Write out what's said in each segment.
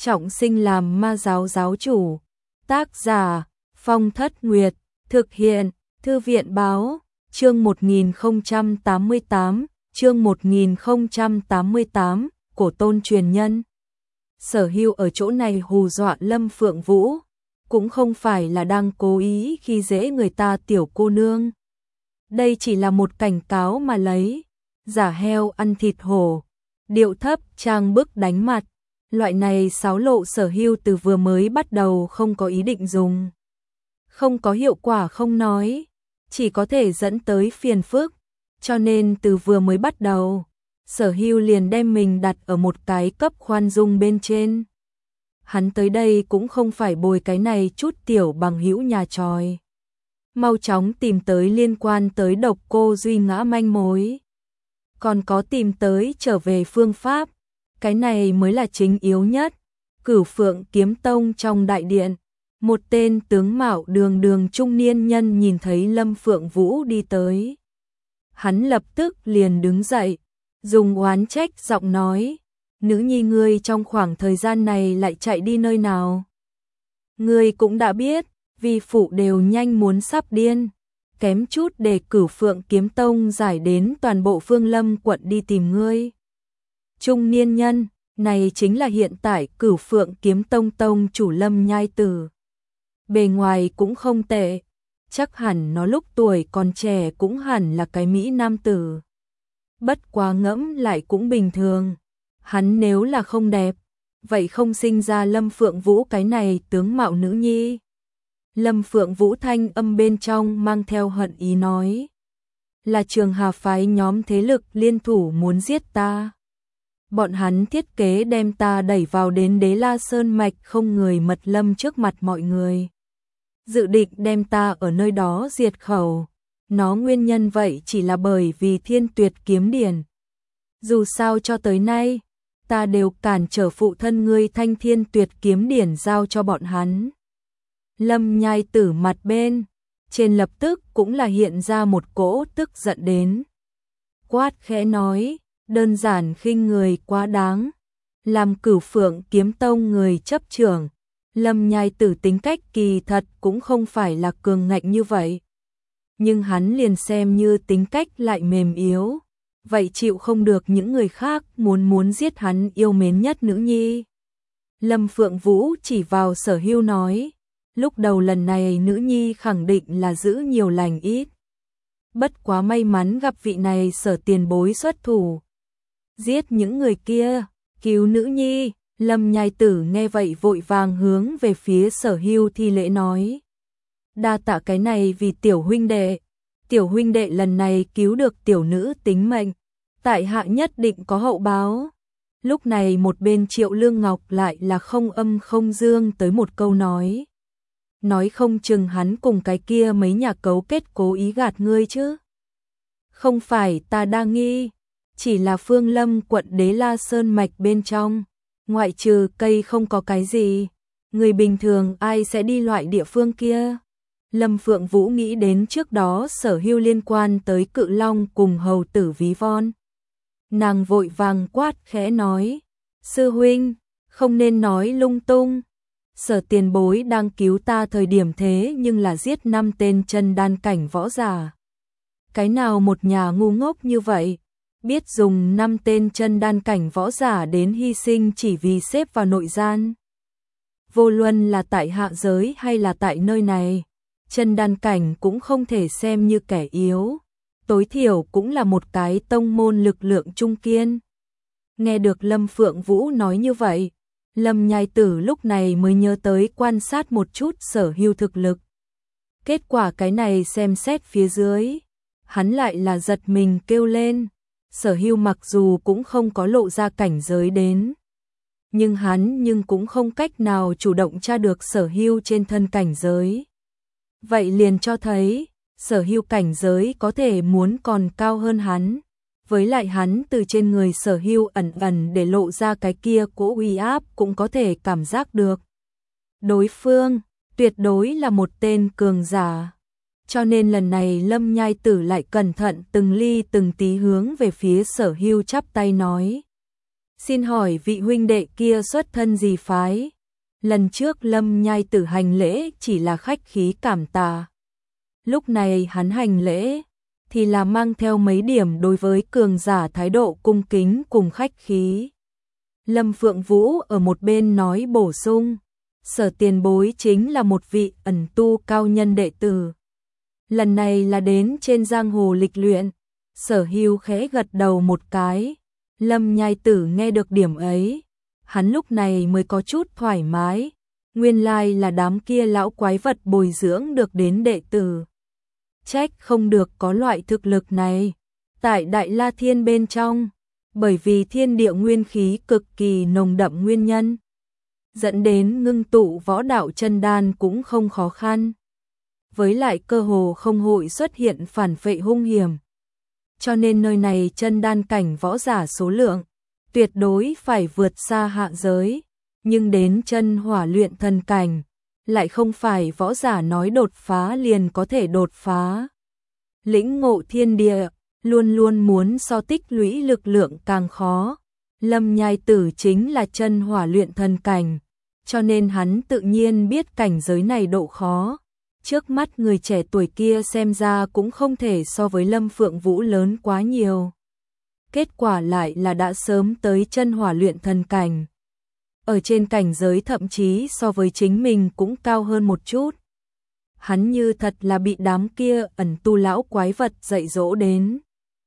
trọng sinh làm ma giáo giáo chủ. Tác giả Phong Thất Nguyệt. Thực hiện Thư viện báo. Chương 1088. Chương 1088. Cổ tôn truyền nhân. Sở Hưu ở chỗ này hù dọa Lâm Phượng Vũ, cũng không phải là đang cố ý khi dễ người ta tiểu cô nương. Đây chỉ là một cảnh cáo mà lấy. Giả heo ăn thịt hổ, điệu thấp trang bức đánh mặt. Loại này xáo lộ Sở Hưu từ vừa mới bắt đầu không có ý định dùng. Không có hiệu quả không nói, chỉ có thể dẫn tới phiền phức. Cho nên từ vừa mới bắt đầu, Sở Hưu liền đem mình đặt ở một cái cấp khoan dung bên trên. Hắn tới đây cũng không phải bồi cái này chút tiểu bằng hữu nhà tròi. Mau chóng tìm tới liên quan tới Độc Cô Duy Ngã manh mối. Còn có tìm tới trở về phương pháp. Cái này mới là chính yếu nhất. Cửu Phượng Kiếm Tông trong đại điện, một tên tướng mạo đường đường trung niên nhân nhìn thấy Lâm Phượng Vũ đi tới. Hắn lập tức liền đứng dậy, dùng oán trách giọng nói: "Nữ nhi ngươi trong khoảng thời gian này lại chạy đi nơi nào? Ngươi cũng đã biết, vi phụ đều nhanh muốn sắp điên, kém chút để Cửu Phượng Kiếm Tông giải đến toàn bộ Phương Lâm quận đi tìm ngươi." Trung niên nhân này chính là hiện tại Cửu Phượng Kiếm Tông tông chủ Lâm Nhai Tử. Bề ngoài cũng không tệ, chắc hẳn nó lúc tuổi còn trẻ cũng hẳn là cái mỹ nam tử. Bất quá ngẫm lại cũng bình thường, hắn nếu là không đẹp, vậy không sinh ra Lâm Phượng Vũ cái này tướng mạo nữ nhi. Lâm Phượng Vũ thanh âm bên trong mang theo hận ý nói: "Là Trường Hà phái nhóm thế lực liên thủ muốn giết ta. Bọn hắn thiết kế đem ta đẩy vào đến Đế La Sơn mạch không người mật lâm trước mặt mọi người. Dự định đem ta ở nơi đó diệt khẩu. Nó nguyên nhân vậy chỉ là bởi vì Thiên Tuyệt Kiếm Điển. Dù sao cho tới nay, ta đều cản trở phụ thân ngươi thanh Thiên Tuyệt Kiếm Điển giao cho bọn hắn." Lâm Nhai Tử mặt bên trên lập tức cũng là hiện ra một cỗ tức giận đến. Quát khẽ nói: "Đơn giản khinh người quá đáng. Làm Cửu Phượng Kiếm Tông người chấp trưởng, Lâm Nhai Tử tính cách kỳ thật cũng không phải là cường ngạnh như vậy. Nhưng hắn liền xem như tính cách lại mềm yếu, vậy chịu không được những người khác muốn giết hắn yêu mến nhất nữ nhi." Lâm Phượng Vũ chỉ vào Sở Hưu nói: "Lúc đầu lần này nữ nhi khẳng định là giữ nhiều lành ít. Bất quá may mắn gặp vị này Sở tiền bối xuất thủ, giết những người kia, cứu nữ nhi." Lâm Nhai Tử nghe vậy vội vàng hướng về phía Sở Hưu thi lễ nói: "Đa tạ cái này vì tiểu huynh đệ lần này cứu được tiểu nữ tính mệnh, tại hạ nhất định có hậu báo." Lúc này một bên Triệu Lương Ngọc lại là không âm không dương tới một câu nói: "Nói không chừng hắn cùng cái kia mấy nhà cấu kết cố ý gạt ngươi chứ." "Không phải ta đa nghi, chỉ là Phương Lâm quận Đế La Sơn mạch bên trong, ngoại trừ cây không có cái gì, người bình thường ai sẽ đi loại địa phương kia." Lâm Phượng Vũ nghĩ đến trước đó Sở Hưu liên quan tới Cự Long cùng hầu tử ví von. Nàng vội vàng quát khẽ nói: "Sư huynh, không nên nói lung tung. Sở tiền bối đang cứu ta thời điểm thế nhưng là giết 5 tên chân đan cảnh võ giả. Cái nào một nhà ngu ngốc như vậy, biết dùng 5 tên chân đan cảnh võ giả đến hy sinh chỉ vì xếp vào nội gian. Vô luận là tại hạ giới hay là tại nơi này, chân đan cảnh cũng không thể xem như kẻ yếu, tối thiểu cũng là một cái tông môn lực lượng trung kiên." Nghe được Lâm Phượng Vũ nói như vậy, Lâm Nhai Tử lúc này mới nhớ tới quan sát một chút Sở Hưu thực lực. Kết quả cái này xem xét phía dưới, hắn lại là giật mình kêu lên. Sở Hưu mặc dù cũng không có lộ ra cảnh giới đến, nhưng hắn cũng không cách nào chủ động tra được Sở Hưu trên thân cảnh giới. Vậy liền cho thấy, Sở Hưu cảnh giới có thể muốn còn cao hơn hắn. Với lại hắn từ trên người Sở Hưu ẩn ẩn để lộ ra cái kia cỗ uy áp cũng có thể cảm giác được. Đối phương, tuyệt đối là một tên cường giả. Cho nên lần này Lâm Nhai Tử lại cẩn thận từng ly từng tí hướng về phía Sở Hưu chắp tay nói: Xin hỏi vị huynh đệ kia xuất thân gì phái? Lần trước Lâm Nhai Tử hành lễ chỉ là khách khí cảm tạ. Lúc này hắn hành lễ thì là mang theo mấy điểm đối với cường giả thái độ cung kính cùng khách khí. Lâm Phượng Vũ ở một bên nói bổ sung, Sở tiền bối chính là một vị ẩn tu cao nhân đệ tử. Lần này là đến trên giang hồ lịch luyện. Sở Hưu khẽ gật đầu một cái. Lâm Nhai Tử nghe được điểm ấy, hắn lúc này mới có chút thoải mái. Nguyên lai là đám kia lão quái vật bồi dưỡng được đến đệ tử. Trách không được có loại thực lực này. Tại Đại La Thiên bên trong, bởi vì thiên địa nguyên khí cực kỳ nồng đậm nguyên nhân, dẫn đến ngưng tụ võ đạo chân đan cũng không khó khăn. Với lại cơ hồ không hội xuất hiện phản phệ hung hiểm. Cho nên nơi này chân đan cảnh võ giả số lượng tuyệt đối phải vượt xa hạ giới, nhưng đến chân hỏa luyện thần cảnh lại không phải võ giả nói đột phá liền có thể đột phá. Lĩnh ngộ thiên địa luôn luôn muốn so tích lũy lực lượng càng khó. Lâm Nhai Tử chính là chân hỏa luyện thần cảnh, cho nên hắn tự nhiên biết cảnh giới này độ khó. Trước mắt người trẻ tuổi kia xem ra cũng không thể so với Lâm Phượng Vũ lớn quá nhiều. Kết quả lại là đã sớm tới chân hỏa luyện thần cảnh. Ở trên cảnh giới thậm chí so với chính mình cũng cao hơn một chút. Hắn như thật là bị đám kia ẩn tu lão quái vật dạy dỗ đến.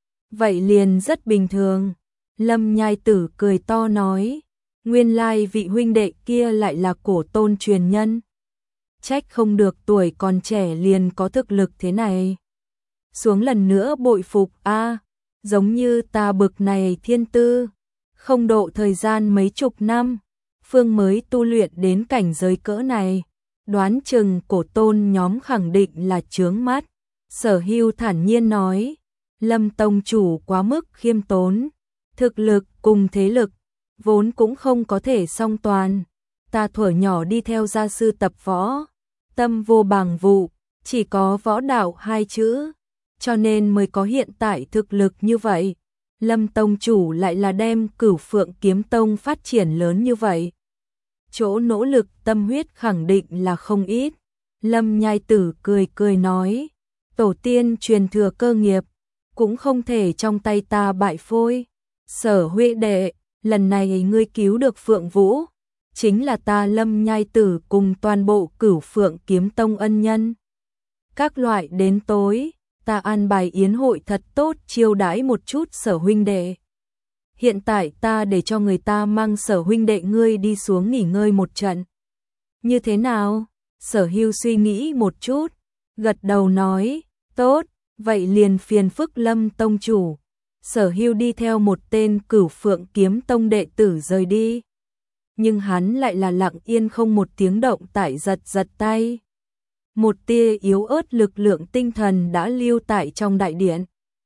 Vậy liền rất bình thường. Lâm Nhai Tử cười to nói, nguyên lai vị huynh đệ kia lại là cổ tôn truyền nhân. Trách không được tuổi còn trẻ liền có thực lực thế này. Xuống lần nữa bội phục a, giống như ta bực này thiên tư, không độ thời gian mấy chục năm, phương mới tu luyện đến cảnh giới cỡ này, đoán chừng cổ tôn nhóm khẳng định là chướng mắt. Sở Hưu thản nhiên nói, Lâm tông chủ quá mức khiêm tốn, thực lực cùng thế lực vốn cũng không có thể song toàn. Ta thuở nhỏ đi theo gia sư tập võ, tâm vô bàng vụ, chỉ có võ đạo hai chữ, cho nên mới có hiện tại thực lực như vậy. Lâm tông chủ lại là đem Cửu Phượng Kiếm Tông phát triển lớn như vậy. Chỗ nỗ lực tâm huyết khẳng định là không ít. Lâm Nhai Tử cười cười nói, tổ tiên truyền thừa cơ nghiệp, cũng không thể trong tay ta bại phôi. Sở huynh đệ, lần này ngươi cứu được Phượng Vũ, chính là ta Lâm Nhai Tử cùng toàn bộ Cửu Phượng Kiếm Tông ân nhân. Các loại đến tối, ta an bài yến hội thật tốt chiêu đãi một chút Sở huynh đệ. Hiện tại ta để cho người ta mang Sở huynh đệ ngươi đi xuống nghỉ ngơi một trận. Như thế nào? Sở Hưu suy nghĩ một chút, gật đầu nói, tốt, vậy liền phiền phức Lâm tông chủ. Sở Hưu đi theo một tên Cửu Phượng Kiếm Tông đệ tử rời đi. Nhưng hắn lại là lặng yên không một tiếng động tại giật giật tay. Một tia yếu ớt lực lượng tinh thần đã lưu tại trong đại điện.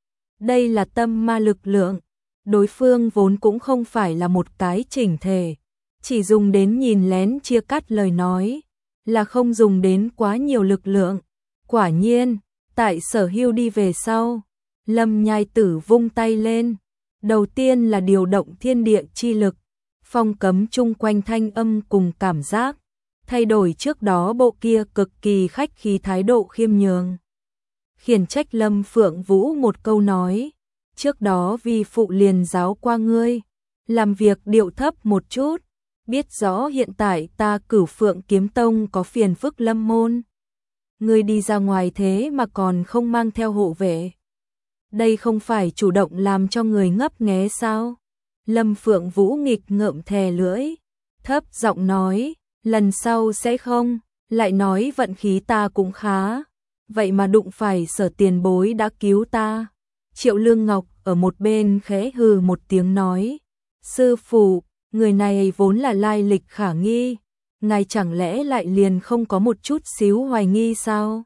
Đây là tâm ma lực lượng. Đối phương vốn cũng không phải là một cái chỉnh thể, chỉ dùng đến nhìn lén chia cắt lời nói, là không dùng đến quá nhiều lực lượng. Quả nhiên, tại Sở Hưu đi về sau, Lâm Nhai Tử vung tay lên, đầu tiên là điều động thiên địa chi lực, phong cấm chung quanh thanh âm cùng cảm giác, thay đổi trước đó bộ kia cực kỳ khách khí thái độ khiêm nhường. Khiển trách Lâm Phượng Vũ một câu nói, trước đó vi phụ liền giáo qua ngươi, làm việc điệu thấp một chút, biết rõ hiện tại ta Cửu Phượng Kiếm Tông có phiền phức lâm môn. Ngươi đi ra ngoài thế mà còn không mang theo hộ vệ. Đây không phải chủ động làm cho người ngấp nghé sao? Lâm Phượng Vũ nghịch ngợm thè lưỡi, thấp giọng nói, lần sau sẽ không, lại nói vận khí ta cũng khá, vậy mà đụng phải Sở tiền bối đã cứu ta. Triệu Lương Ngọc ở một bên khẽ hừ một tiếng nói, sư phụ, người này vốn là lai lịch khả nghi, ngài chẳng lẽ lại liền không có một chút xíu hoài nghi sao?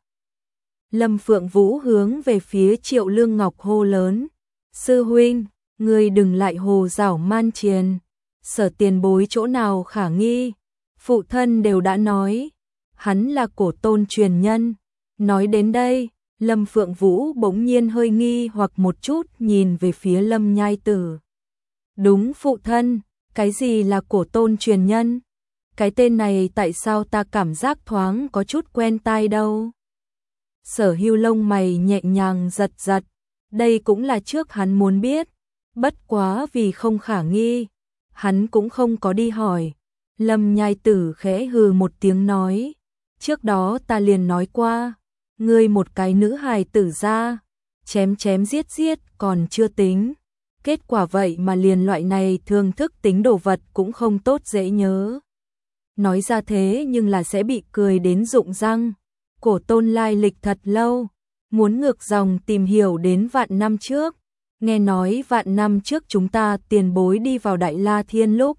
Lâm Phượng Vũ hướng về phía Triệu Lương Ngọc hô lớn, sư huynh, ngươi đừng lại hồ giảo man triền, Sở tiền bối chỗ nào khả nghi, phụ thân đều đã nói, hắn là cổ tôn truyền nhân. Nói đến đây, Lâm Phượng Vũ bỗng nhiên hơi nghi hoặc một chút nhìn về phía Lâm Nhai Tử. Đúng phụ thân, Cái gì là cổ tôn truyền nhân? Cái tên này tại sao ta cảm giác thoáng có chút quen tai đâu? Sở Hưu lông mày nhẹ nhàng giật giật, đây cũng là trước hắn muốn biết, bất quá vì không khả nghi, hắn cũng không có đi hỏi. Lâm Nhai Tử khẽ hừ một tiếng nói, trước đó ta liền nói qua, ngươi một cái nữ hài tử ra, chém chém giết giết còn chưa tính, kết quả vậy mà liền loại này thường thức tính đồ vật cũng không tốt dễ nhớ. Nói ra thế nhưng là sẽ bị cười đến rụng răng. Cổ tôn lai lịch thật lâu, muốn ngược dòng tìm hiểu đến vạn năm trước. Nghe nói vạn năm trước chúng ta tiền bối đi vào Đại La Thiên lúc,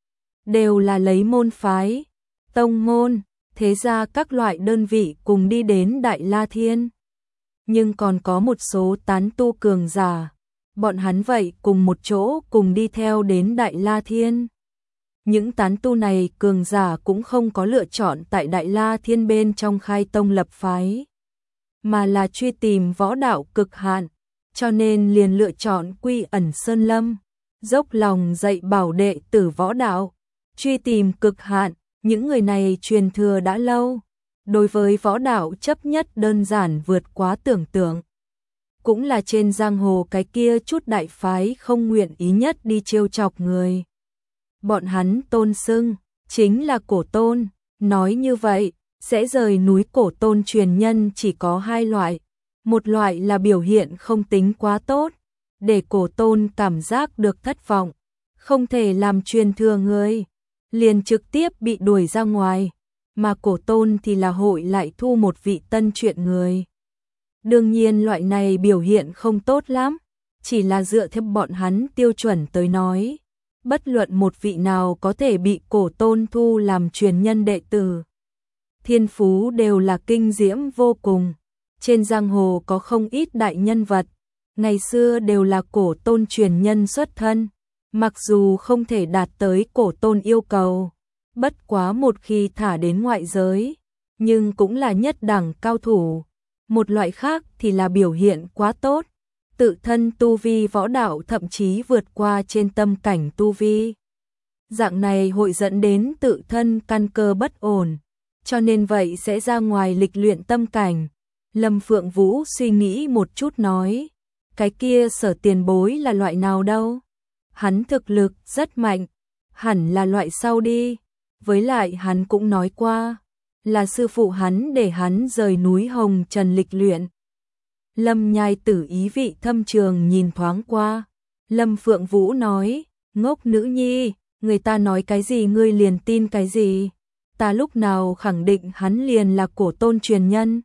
đều là lấy môn phái, tông môn, thế ra các loại đơn vị cùng đi đến Đại La Thiên. Nhưng còn có một số tán tu cường giả, bọn hắn vậy cùng một chỗ cùng đi theo đến Đại La Thiên. Những tán tu này cường giả cũng không có lựa chọn tại Đại La Thiên bên trong khai tông lập phái, mà là truy tìm võ đạo cực hạn, cho nên liền lựa chọn quy ẩn sơn lâm, dốc lòng dạy bảo đệ tử võ đạo, truy tìm cực hạn. Những người này truyền thừa đã lâu, đối với võ đạo chấp nhất đơn giản vượt quá tưởng tượng. Cũng là trên giang hồ cái kia chút đại phái không nguyện ý nhất đi trêu chọc người. Bọn hắn tôn xưng, chính là cổ tôn, nói như vậy, sẽ rời núi cổ tôn truyền nhân chỉ có hai loại. Một loại là biểu hiện không tính quá tốt, để cổ tôn cảm giác được thất vọng, không thể làm truyền thừa người, liền trực tiếp bị đuổi ra ngoài, mà cổ tôn thì là hội lại thu một vị tân truyện người. Đương nhiên loại này biểu hiện không tốt lắm, chỉ là dựa theo bọn hắn tiêu chuẩn tới nói. Bất luận một vị nào có thể bị cổ tôn thu làm truyền nhân đệ tử, thiên phú đều là kinh diễm vô cùng. Trên giang hồ có không ít đại nhân vật, ngày xưa đều là cổ tôn truyền nhân xuất thân, mặc dù không thể đạt tới cổ tôn yêu cầu, bất quá một khi thả đến ngoại giới, nhưng cũng là nhất đẳng cao thủ. Một loại khác thì là biểu hiện quá tốt, tự thân tu vi võ đạo thậm chí vượt qua trên tâm cảnh tu vi. Dạng này hội dẫn đến tự thân căn cơ bất ổn, cho nên vậy sẽ ra ngoài lịch luyện tâm cảnh. Lâm Phượng Vũ suy nghĩ một chút nói, cái kia Sở tiền bối là loại nào đâu? Hắn thực lực rất mạnh, hẳn là loại sau đi. Với lại hắn cũng nói qua, là sư phụ hắn để hắn rời núi Hồng Trần lịch luyện. Lâm Nhai Tử ý vị thâm trường nhìn thoáng qua. Lâm Phượng Vũ nói, ngốc nữ nhi, người ta nói cái gì ngươi liền tin cái gì? Ta lúc nào khẳng định hắn liền là cổ tôn truyền nhân?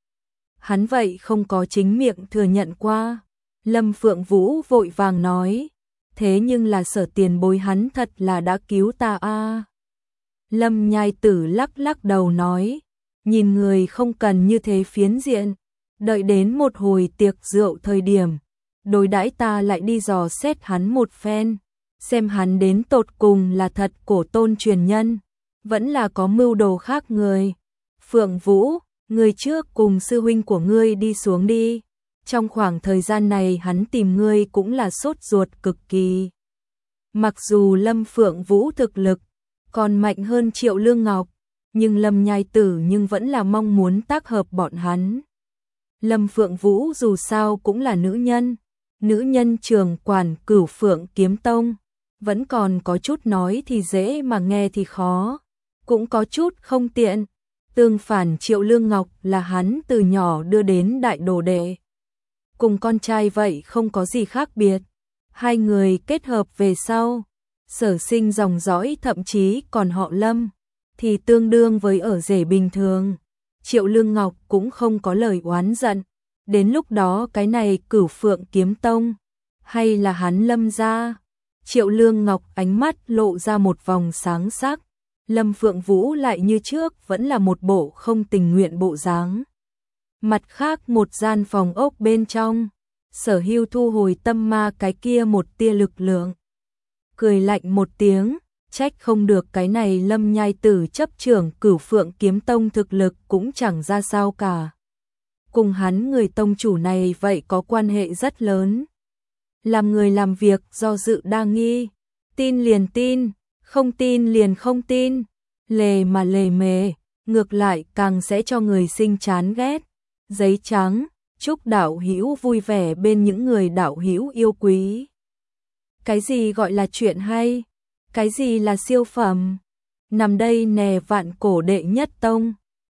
Hắn vậy không có chính miệng thừa nhận qua. Lâm Phượng Vũ vội vàng nói, thế nhưng là Sở tiền bối hắn thật là đã cứu ta a. Lâm Nhai Tử lắc lắc đầu nói, nhìn người không cần như thế phiến diện, đợi đến một hồi tiệc rượu thời điểm, đối đãi ta lại đi dò xét hắn một phen, xem hắn đến tột cùng là thật cổ tôn truyền nhân, vẫn là có mưu đồ khác người. Phượng Vũ, người trước cùng sư huynh của ngươi đi xuống đi, trong khoảng thời gian này hắn tìm ngươi cũng là sốt ruột cực kỳ. Mặc dù Lâm Phượng Vũ thực lực còn mạnh hơn Triệu Lương Ngọc, nhưng Lâm Nhai Tử nhưng vẫn là mong muốn tác hợp bọn hắn. Lâm Phượng Vũ dù sao cũng là nữ nhân trường quản Cửu Phượng Kiếm Tông, vẫn còn có chút nói thì dễ mà nghe thì khó, cũng có chút không tiện. Tương phản Triệu Lương Ngọc là hắn từ nhỏ đưa đến đại đồ đệ, cùng con trai vậy không có gì khác biệt. Hai người kết hợp về sau, sở sinh dòng dõi thậm chí còn họ Lâm, thì tương đương với ở rể bình thường. Triệu Lương Ngọc cũng không có lời oán giận, đến lúc đó cái này Cửu Phượng Kiếm Tông, hay là hắn Lâm gia. Triệu Lương Ngọc ánh mắt lộ ra một vòng sáng sắc, Lâm Phượng Vũ lại như trước vẫn là một bộ không tình nguyện bộ dáng. Mặt khác một gian phòng ốc bên trong, Sở Hưu thu hồi tâm ma cái kia một tia lực lượng, cười lạnh một tiếng, trách không được cái này Lâm Nhai Tử chấp trưởng Cửu Phượng Kiếm Tông thực lực cũng chẳng ra sao cả. Cùng hắn người tông chủ này vậy có quan hệ rất lớn. Làm người làm việc do dự đa nghi, tin liền tin, không tin liền không tin, lề mà lề mề, ngược lại càng sẽ cho người sinh chán ghét. Giấy trắng, chúc đạo hữu vui vẻ bên những người đạo hữu yêu quý. Cái gì gọi là chuyện hay? Cái gì là siêu phẩm? Nằm đây nè vạn cổ đệ nhất tông.